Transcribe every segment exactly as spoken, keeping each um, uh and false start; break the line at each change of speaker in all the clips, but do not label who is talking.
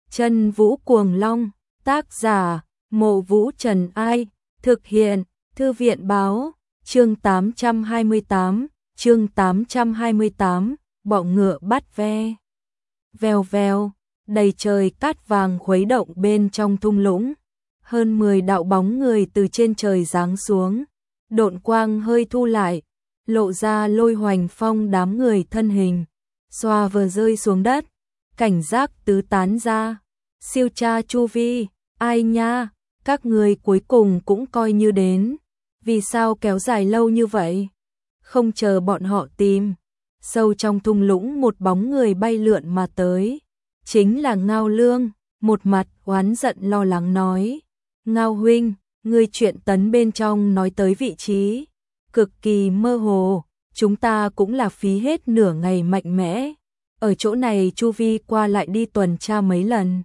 Chân Vũ Cuồng Long, tác giả, Mộ Vũ Trần Ai, thực hiện, Thư viện Báo, chương tám trăm hai mươi tám, chương tám trăm hai mươi tám, bọ ngựa bắt ve. Vèo vèo, đầy trời cát vàng khuấy động bên trong thung lũng. Hơn mười đạo bóng người từ trên trời giáng xuống, độn quang hơi thu lại, lộ ra Lôi Hoành Phong đám người thân hình, xoa vừa rơi xuống đất, cảnh giác tứ tán ra. Siêu tra chu vi, ai nha, các người cuối cùng cũng coi như đến, vì sao kéo dài lâu như vậy? Không chờ bọn họ tìm, sâu trong thung lũng một bóng người bay lượn mà tới, chính là Ngao Lương, một mặt oán giận lo lắng nói. Ngao huynh, ngươi chuyện tấn bên trong nói tới vị trí, cực kỳ mơ hồ, chúng ta cũng là phí hết nửa ngày mạnh mẽ, ở chỗ này chu vi qua lại đi tuần tra mấy lần,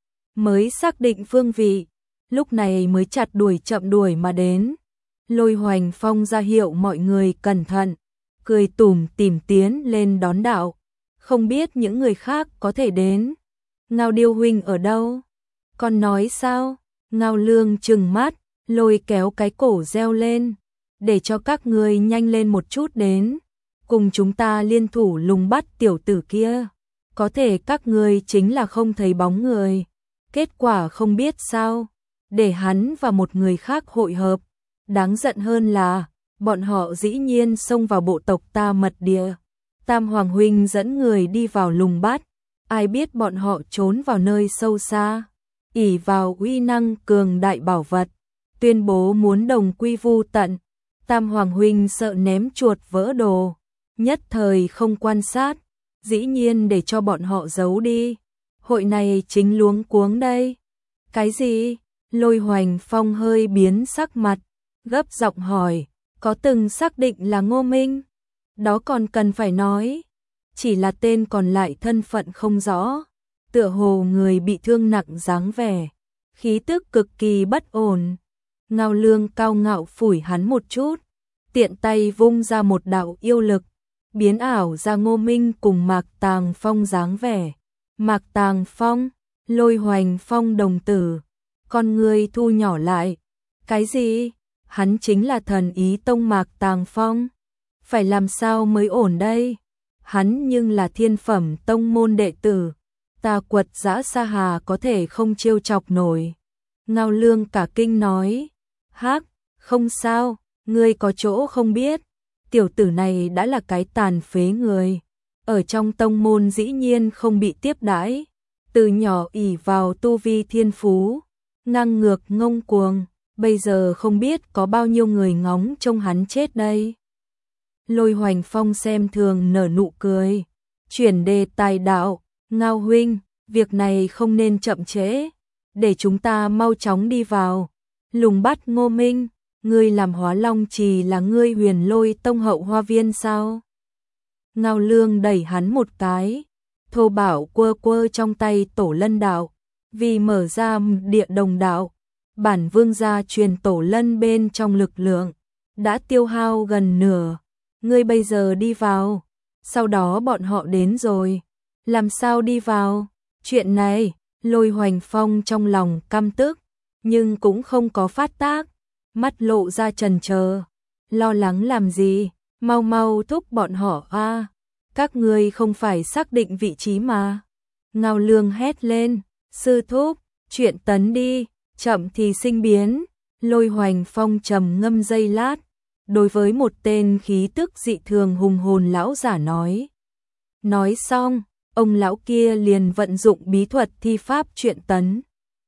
mới xác định phương vị, lúc này mới chặt đuổi chậm đuổi mà đến. Lôi Hoành Phong ra hiệu mọi người cẩn thận, cười tủm tỉm tiến lên đón đạo, không biết những người khác có thể đến. Ngao Điêu huynh ở đâu? Con nói sao? Ngao Lương trừng mắt, lôi kéo cái cổ reo lên, để cho các người nhanh lên một chút đến, cùng chúng ta liên thủ lùng bắt tiểu tử kia. Có thể các người chính là không thấy bóng người, kết quả không biết sao, để hắn và một người khác hội hợp. Đáng giận hơn là, bọn họ dĩ nhiên xông vào bộ tộc ta mật địa. Tam Hoàng huynh dẫn người đi vào lùng bắt, ai biết bọn họ trốn vào nơi sâu xa, ỷ vào uy năng cường đại bảo vật, tuyên bố muốn đồng quy vu tận. Tam Hoàng huynh sợ ném chuột vỡ đồ, nhất thời không quan sát, dĩ nhiên để cho bọn họ giấu đi. Hội này chính luống cuống đây. Cái gì? Lôi Hoành Phong hơi biến sắc mặt, gấp giọng hỏi, có từng xác định là Ngô Minh? Đó còn cần phải nói, chỉ là tên còn lại thân phận không rõ, tựa hồ người bị thương nặng dáng vẻ, khí tức cực kỳ bất ổn. Ngao Lương cao ngạo phủi hắn một chút, tiện tay vung ra một đạo yêu lực, biến ảo ra Ngô Minh cùng Mạc Tàng Phong dáng vẻ. Mạc Tàng Phong, Lôi Hoành Phong đồng tử, con người thu nhỏ lại. Cái gì? Hắn chính là thần ý tông Mạc Tàng Phong. Phải làm sao mới ổn đây? Hắn nhưng là thiên phẩm tông môn đệ tử, ta Quật Dã Sa Hà có thể không trêu chọc nổi. Ngao Lương cả kinh nói, hắc, không sao, ngươi có chỗ không biết, tiểu tử này đã là cái tàn phế người, ở trong tông môn dĩ nhiên không bị tiếp đãi, từ nhỏ ỷ vào tu vi thiên phú, ngang ngược ngông cuồng, bây giờ không biết có bao nhiêu người ngóng trông hắn chết đây. Lôi Hoành Phong xem thường nở nụ cười, chuyển đề tài đạo, Ngao huynh, việc này không nên chậm trễ, để chúng ta mau chóng đi vào, lùng bắt Ngô Minh. Ngươi làm Hóa Long Trì là ngươi Huyền Lôi Tông hậu hoa viên sao? Ngao Lương đẩy hắn một cái, thô bảo quơ quơ trong tay tổ lân đạo, vì mở ra địa đồng đạo, bản vương gia truyền tổ lân bên trong lực lượng, đã tiêu hao gần nửa, ngươi bây giờ đi vào, sau đó bọn họ đến rồi, làm sao đi vào? Chuyện này, Lôi Hoành Phong trong lòng căm tức, nhưng cũng không có phát tác, mắt lộ ra chần chờ, lo lắng làm gì, mau mau thúc bọn họ a, các ngươi không phải xác định vị trí mà. Ngao Lương hét lên, sư thúc, chuyện tấn đi, chậm thì sinh biến. Lôi Hoành Phong trầm ngâm giây lát, đối với một tên khí tức dị thường hùng hồn lão giả nói. Nói xong, ông lão kia liền vận dụng bí thuật thi pháp chuyện tấn.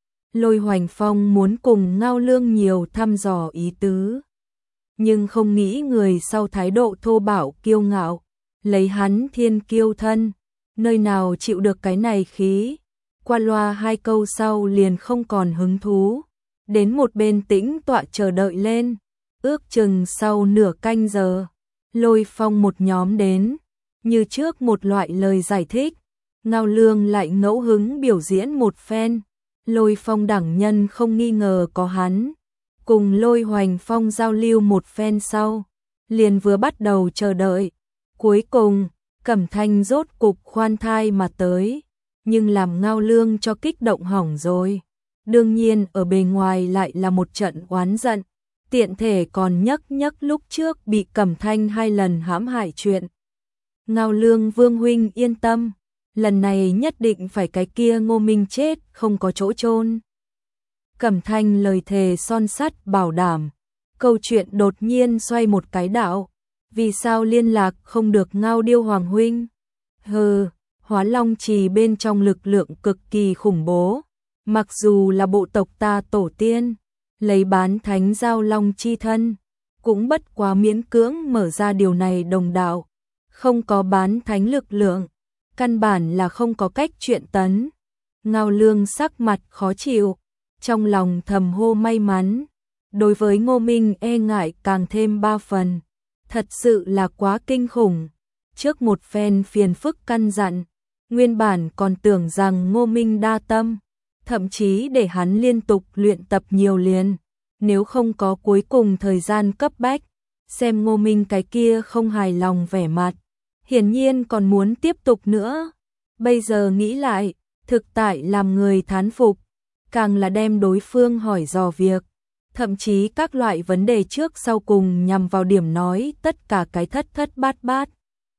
Lôi Hoành Phong muốn cùng Ngao Lương nhiều thăm dò ý tứ, nhưng không nghĩ người sau thái độ thô bạo kiêu ngạo, lấy hắn thiên kiêu thân, nơi nào chịu được cái này khí. Qua loa hai câu sau liền không còn hứng thú, đến một bên tĩnh tọa chờ đợi lên. Ước chừng sau nửa canh giờ, Lôi Phong một nhóm đến, như trước một loại lời giải thích, Ngao Lương lại ngẫu hứng biểu diễn một phen. Lôi Phong đẳng nhân không nghi ngờ có hắn, cùng Lôi Hoành Phong giao lưu một phen sau, liền vừa bắt đầu chờ đợi. Cuối cùng, Cẩm Thanh rốt cục khoan thai mà tới, nhưng làm Ngao Lương cho kích động hỏng rồi. Đương nhiên ở bề ngoài lại là một trận oán giận, tiện thể còn nhắc nhắc lúc trước bị Cẩm Thanh hai lần hãm hại chuyện. Ngao Lương Vương huynh yên tâm, lần này nhất định phải cái kia Ngô Minh chết không có chỗ chôn. Cẩm Thanh lời thề son sắt bảo đảm. Câu chuyện đột nhiên xoay một cái đạo, vì sao liên lạc không được Ngao Điêu Hoàng huynh? Hừ, Hóa Long Trì bên trong lực lượng cực kỳ khủng bố, mặc dù là bộ tộc ta tổ tiên, lấy bán thánh giao long chi thân, cũng bất quá miễn cưỡng mở ra điều này đồng đạo, không có bán thánh lực lượng, căn bản là không có cách chuyện tấn. Ngao Lương sắc mặt khó chịu, trong lòng thầm hô may mắn, đối với Ngô Minh e ngại càng thêm ba phần, thật sự là quá kinh khủng. Trước một phen phiền phức căn dặn, nguyên bản còn tưởng rằng Ngô Minh đa tâm, thậm chí để hắn liên tục luyện tập nhiều liền, nếu không có cuối cùng thời gian cấp bách, xem Ngô Minh cái kia không hài lòng vẻ mặt, hiển nhiên còn muốn tiếp tục nữa. Bây giờ nghĩ lại, thực tại làm người thán phục, càng là đem đối phương hỏi dò việc, thậm chí các loại vấn đề trước sau cùng nhằm vào điểm nói tất cả cái thất thất bát bát.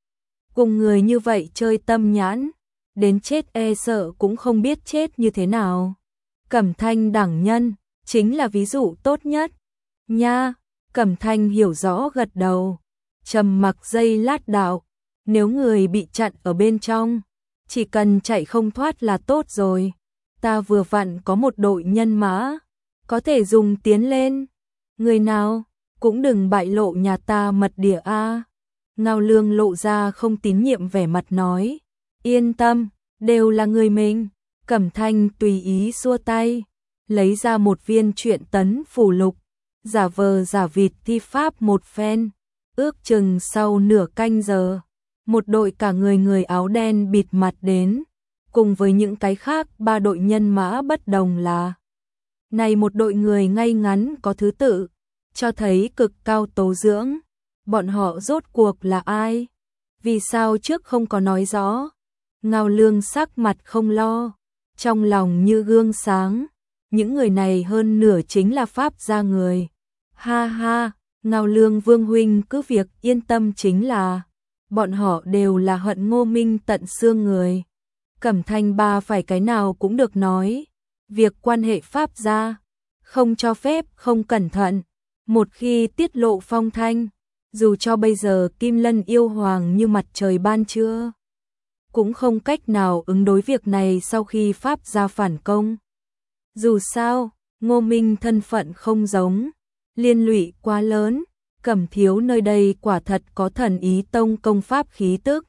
Cùng người như vậy chơi tâm nhãn, đến chết e sợ cũng không biết chết như thế nào. Cẩm Thanh đẳng nhân, chính là ví dụ tốt nhất. Nha, Cẩm Thanh hiểu rõ gật đầu, trầm mặc giây lát đạo, nếu người bị chặn ở bên trong, chỉ cần chạy không thoát là tốt rồi. Ta vừa vặn có một đội nhân mã, có thể dùng tiến lên. Người nào, cũng đừng bại lộ nhà ta mật địa a. Ngao Lương lộ ra không tín nhiệm vẻ mặt nói, yên tâm, đều là người mình. Cẩm Thanh tùy ý xua tay, lấy ra một viên truyện tấn phù lục, giả vờ giả vịt thi pháp một phen, ước chừng sau nửa canh giờ, một đội cả người người áo đen bịt mặt đến, cùng với những cái khác ba đội nhân mã bất đồng là. Này một đội người ngay ngắn có thứ tự, cho thấy cực cao tố dưỡng. Bọn họ rốt cuộc là ai? Vì sao trước không có nói rõ? Ngao Lương sắc mặt không lo, trong lòng như gương sáng. Những người này hơn nửa chính là pháp gia người. Ha ha, Ngao Lương Vương huynh cứ việc yên tâm, chính là bọn họ đều là hận Ngô Minh tận xương người. Cẩm Thanh ba phải cái nào cũng được nói. Việc quan hệ pháp gia, không cho phép không cẩn thận. Một khi tiết lộ phong thanh, dù cho bây giờ Kim Lân yêu hoàng như mặt trời ban trưa, cũng không cách nào ứng đối việc này sau khi pháp gia phản công. Dù sao, Ngô Minh thân phận không giống, liên lụy quá lớn, Cẩm thiếu nơi đây quả thật có thần ý tông công pháp khí tức.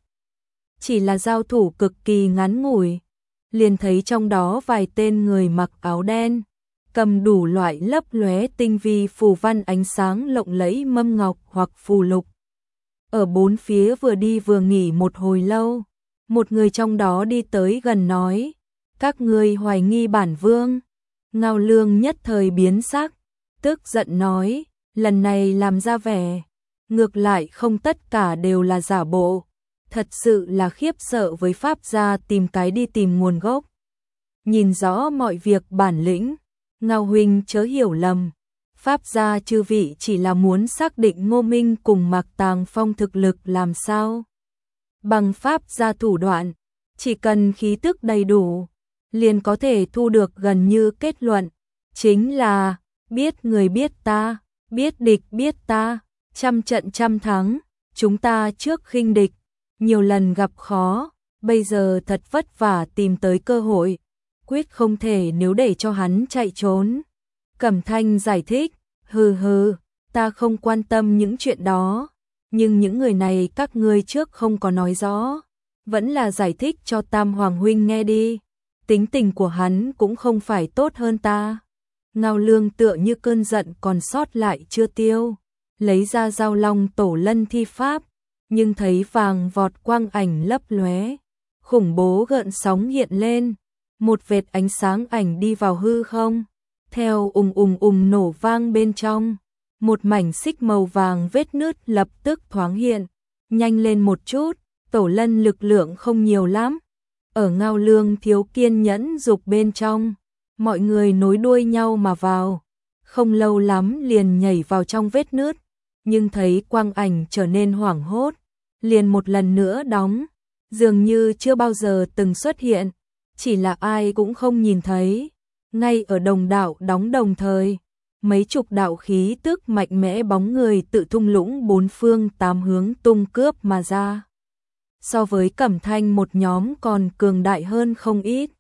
Chỉ là giao thủ cực kỳ ngắn ngủi, liền thấy trong đó vài tên người mặc áo đen, cầm đủ loại lấp lóe tinh vi phù văn ánh sáng lộng lẫy mâm ngọc hoặc phù lục. Ở bốn phía vừa đi vừa nghỉ một hồi lâu, một người trong đó đi tới gần nói, các ngươi hoài nghi bản vương. Ngao Lương nhất thời biến sắc, tức giận nói, lần này làm ra vẻ, ngược lại không tất cả đều là giả bộ, thật sự là khiếp sợ với pháp gia tìm cái đi tìm nguồn gốc. Nhìn rõ mọi việc bản lĩnh, Ngao huynh chớ hiểu lầm, pháp gia chư vị chỉ là muốn xác định Ngô Minh cùng Mạc Tàng Phong thực lực làm sao. Bằng pháp gia thủ đoạn, chỉ cần khí tức đầy đủ, liền có thể thu được gần như kết luận, chính là biết người biết ta, biết địch biết ta, trăm trận trăm thắng, chúng ta trước khinh địch, nhiều lần gặp khó, bây giờ thật vất vả tìm tới cơ hội, quyết không thể nếu để cho hắn chạy trốn. Cẩm Thanh giải thích, hừ hừ, ta không quan tâm những chuyện đó, nhưng những người này các ngươi trước không có nói rõ, vẫn là giải thích cho Tam Hoàng huynh nghe đi, tính tình của hắn cũng không phải tốt hơn ta. Ngao Lương tựa như cơn giận còn sót lại chưa tiêu, lấy ra Giao Long Tổ Lân thi pháp, nhưng thấy vàng vọt quang ảnh lấp lóe, khủng bố gợn sóng hiện lên, một vệt ánh sáng ảnh đi vào hư không, theo ùng ùng ùng nổ vang bên trong, một mảnh xích màu vàng vết nứt lập tức thoáng hiện, nhanh lên một chút, Tổ Lân lực lượng không nhiều lắm, ở Ngao Lương thiếu kiên nhẫn dục bên trong, mọi người nối đuôi nhau mà vào, không lâu lắm liền nhảy vào trong vết nứt, nhưng thấy quang ảnh trở nên hoảng hốt, liền một lần nữa đóng, dường như chưa bao giờ từng xuất hiện, chỉ là ai cũng không nhìn thấy. Ngay ở đồng đạo đóng đồng thời, mấy chục đạo khí tức mạnh mẽ bóng người tự thung lũng bốn phương tám hướng tung cướp mà ra. So với Cẩm Thanh một nhóm còn cường đại hơn không ít.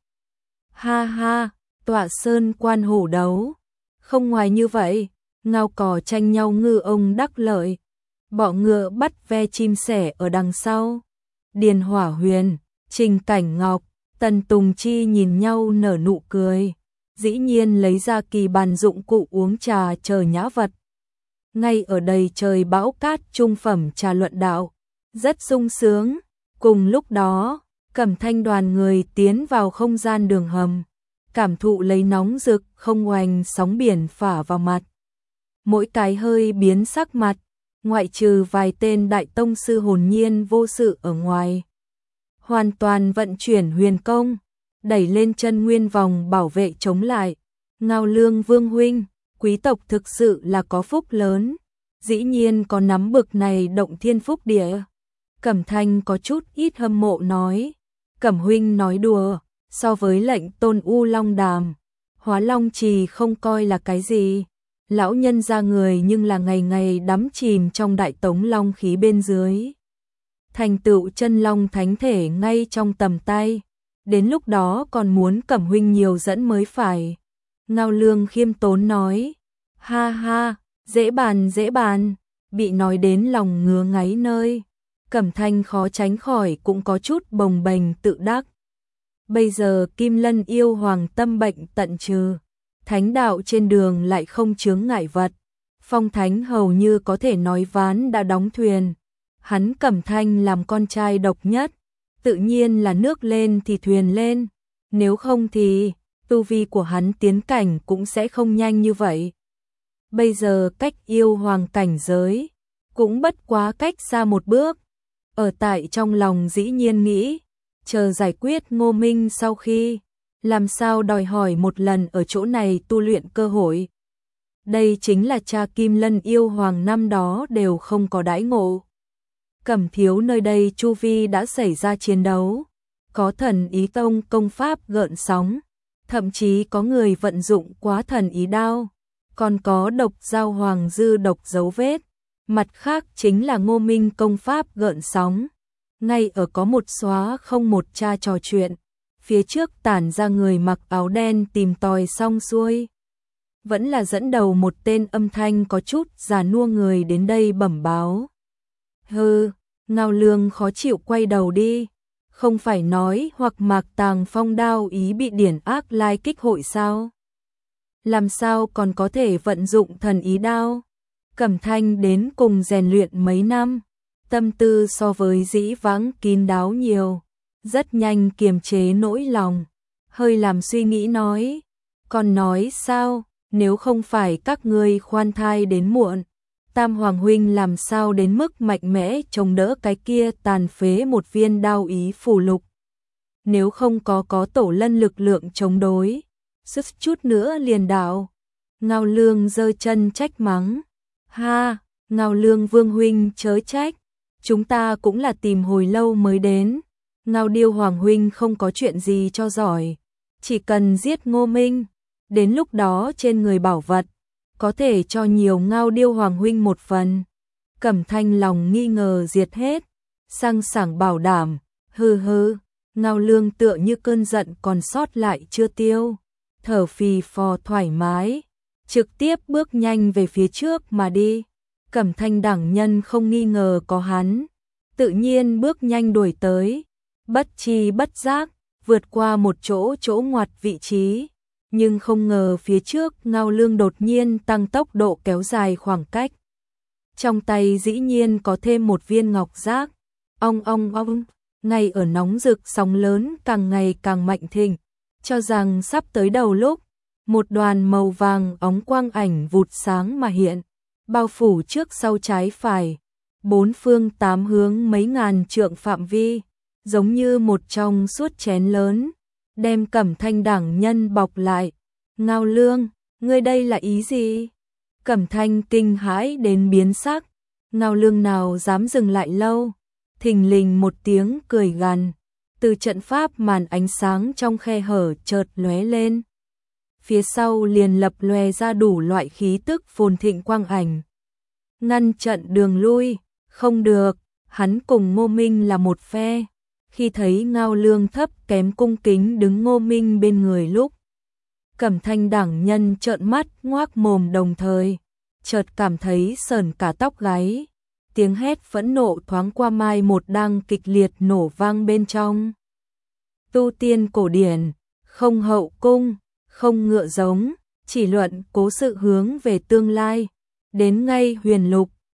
Ha ha, Tọa Sơn quan hổ đấu. Không ngoài như vậy, ngao cỏ tranh nhau ngư ông đắc lợi. Bọ ngựa bắt ve chim sẻ ở đằng sau. Điền Hỏa Huyền, Trình Cảnh Ngọc, Tần Tùng Chi nhìn nhau nở nụ cười. Dĩ nhiên lấy ra kỳ bàn dụng cụ uống trà chờ nhã vật. Ngay ở đầy trời bão cát trung phẩm trà luận đạo, rất sung sướng. Cùng lúc đó, Cẩm Thanh đoàn người tiến vào không gian đường hầm, cảm thụ lấy nóng rực không oanh sóng biển phả vào mặt. Mỗi cái hơi biến sắc mặt, ngoại trừ vài tên đại tông sư hồn nhiên vô sự ở ngoài. Hoàn toàn vận chuyển huyền công, đẩy lên chân nguyên vòng bảo vệ chống lại. Ngao Lương Vương huynh, quý tộc thực sự là có phúc lớn, dĩ nhiên có nắm bực này động thiên phúc địa. Cẩm Thanh có chút ít hâm mộ nói, Cẩm huynh nói đùa, so với lệnh tôn U Long Đàm, Hóa Long Trì không coi là cái gì. Lão nhân ra người nhưng là ngày ngày đắm chìm trong đại tống long khí bên dưới. Thành tựu chân long thánh thể ngay trong tầm tay, đến lúc đó còn muốn Cẩm huynh nhiều dẫn mới phải. Ngao Lương khiêm tốn nói, ha ha, dễ bàn dễ bàn, bị nói đến lòng ngứa ngáy nơi. Cẩm Thanh khó tránh khỏi cũng có chút bồng bềnh tự đắc. Bây giờ Kim Lân yêu hoàng tâm bệnh tận trừ, thánh đạo trên đường lại không chướng ngại vật, phong thánh hầu như có thể nói ván đã đóng thuyền. Hắn Cẩm Thanh làm con trai độc nhất, tự nhiên là nước lên thì thuyền lên, nếu không thì tu vi của hắn tiến cảnh cũng sẽ không nhanh như vậy. Bây giờ cách yêu hoàng cảnh giới, cũng bất quá cách xa một bước. Ở tại trong lòng dĩ nhiên nghĩ, chờ giải quyết Ngô Minh sau khi, làm sao đòi hỏi một lần ở chỗ này tu luyện cơ hội. Đây chính là cha Kim Lân yêu hoàng năm đó đều không có đãi ngộ. Cẩm Thiếu nơi đây chu vi đã xảy ra chiến đấu, có thần ý tông công pháp gợn sóng, thậm chí có người vận dụng quá thần ý đao, còn có độc giao hoàng dư độc dấu vết. Mặt khác chính là Ngô Minh công pháp gợn sóng, ngay ở có một xóa không một cha trò chuyện, phía trước tản ra người mặc áo đen tìm tòi xong xuôi. Vẫn là dẫn đầu một tên âm thanh có chút già nua người đến đây bẩm báo. Hừ, Ngao Lương khó chịu quay đầu đi, không phải nói hoặc Mạc Tàng Phong đao ý bị điển ác lai kích hội sao? Làm sao còn có thể vận dụng thần ý đao? Cẩm Thanh đến cùng rèn luyện mấy năm, tâm tư so với dĩ vãng kín đáo nhiều, rất nhanh kiềm chế nỗi lòng, hơi làm suy nghĩ nói, còn nói sao, nếu không phải các ngươi khoan thai đến muộn, Tam Hoàng huynh làm sao đến mức mạnh mẽ chống đỡ cái kia tàn phế một viên đao ý phù lục. Nếu không có có tổ lân lực lượng chống đối, sức chút nữa liền đảo. Ngao Lương giơ chân trách mắng. Ha, Ngao Lương Vương huynh chớ trách, chúng ta cũng là tìm hồi lâu mới đến. Ngao Điêu Hoàng huynh không có chuyện gì cho giỏi, chỉ cần giết Ngô Minh, đến lúc đó trên người bảo vật, có thể cho nhiều Ngao Điêu Hoàng huynh một phần. Cẩm Thanh lòng nghi ngờ diệt hết, sang sảng bảo đảm, hừ hừ. Ngao Lương tựa như cơn giận còn sót lại chưa tiêu, thở phì phò thoải mái, trực tiếp bước nhanh về phía trước mà đi. Cẩm Thanh đẳng nhân không nghi ngờ có hắn, tự nhiên bước nhanh đuổi tới, bất chi bất giác, vượt qua một chỗ chỗ ngoặt vị trí, nhưng không ngờ phía trước Ngao Lương đột nhiên tăng tốc độ kéo dài khoảng cách. Trong tay dĩ nhiên có thêm một viên ngọc giác, ong ong ong, ngay ở nóng rực sóng lớn càng ngày càng mạnh thịnh, cho rằng sắp tới đầu lúc, một đoàn màu vàng óng quang ảnh vụt sáng mà hiện, bao phủ trước sau trái phải, bốn phương tám hướng mấy ngàn trượng phạm vi, giống như một trong suốt chén lớn, đem Cẩm Thanh đẳng nhân bọc lại. Ngao Lương, ngươi đây là ý gì? Cẩm Thanh kinh hãi đến biến sắc, Ngao Lương nào dám dừng lại lâu, thình lình một tiếng cười gằn, từ trận pháp màn ánh sáng trong khe hở chợt lóe lên. Phía sau liền lập lòe ra đủ loại khí tức phồn thịnh quang ảnh. Ngăn trận đường lui, không được, hắn cùng Ngô Minh là một phe. Khi thấy Ngao Lương thấp kém cung kính đứng Ngô Minh bên người lúc, Cẩm Thanh đẳng nhân trợn mắt ngoác mồm đồng thời, chợt cảm thấy sởn cả tóc gáy. Tiếng hét phẫn nộ thoáng qua mai một đang kịch liệt nổ vang bên trong. Tu tiên cổ điển, không hậu cung, không ngựa giống, chỉ luận cố sự hướng về tương lai. Đến ngay huyền lục,